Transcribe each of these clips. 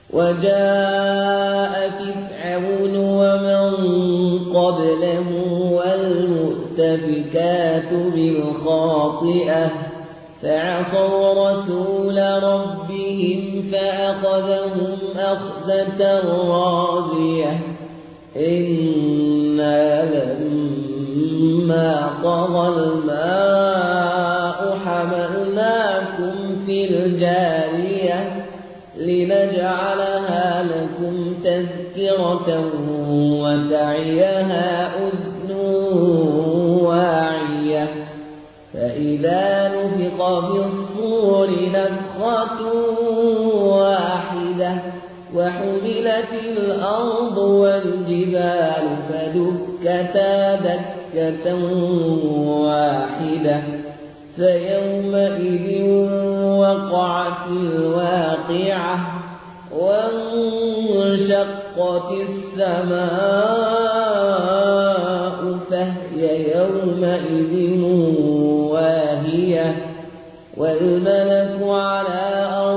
وجاء فرعون ومن قبله والمؤتفكات بالخاطئة فعصوا رسول ربهم فأخذهم أخذة رابية إنا لما طغى الماء حملناكم في الجارية لنجعلها لكم تذكرة وتعيها أذن واعية فإذا نفخ في الصور نفخة واحدة وحملت الأرض والجبال فدكتا دكة واحدة فيومئذ وقعت الواقعة وانشقت السماء فهي يومئذ واهية والملك على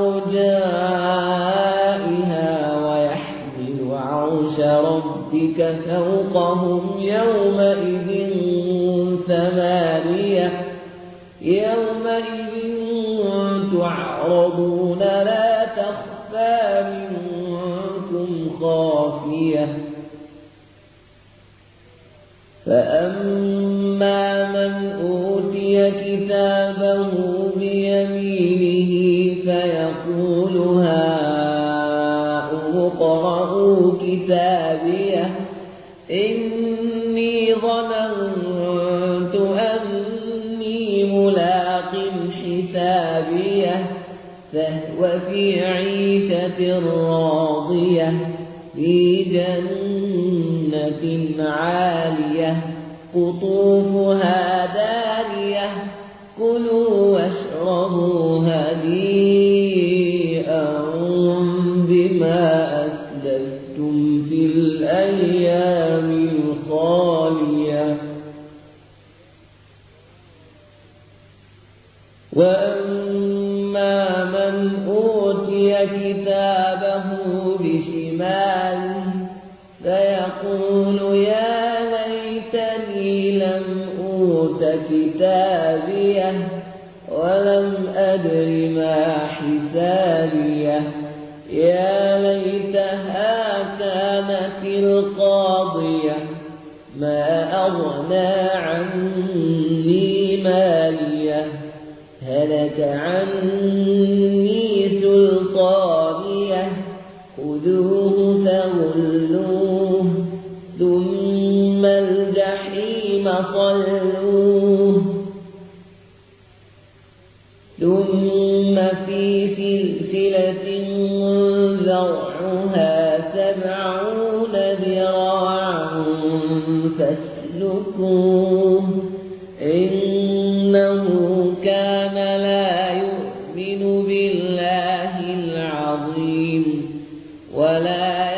أرجائها ويحمل عرش ربك فوقهم يومئذ ثمانية يومئذ تعرضون لا تخفى منكم خافية فأما من أوتي كتابه بيمينه فيقول هاؤم اقرءوا كتابيه إني ظننت أني ملاق حسابيه فهو في عيشة راضية في جنة عالية قطوفها دانية كلوا واشربوا هنيئا بما أسلفتم في الأيام الخالية وأما من أوتي كتابه بشماله فيقول يا ليتني لم أوت كتابيه ولم أدر ما حسابيه يا ليتها كانت القاضية ما أغنى عني ماليه هلك عني سلطانيه خذوه فغلوه ثم الجحيم صلوه ثم في سلسلة ذرعها 70 ذراعا فاسلكوه إنه كان لا يؤمن بالله العظيم ولا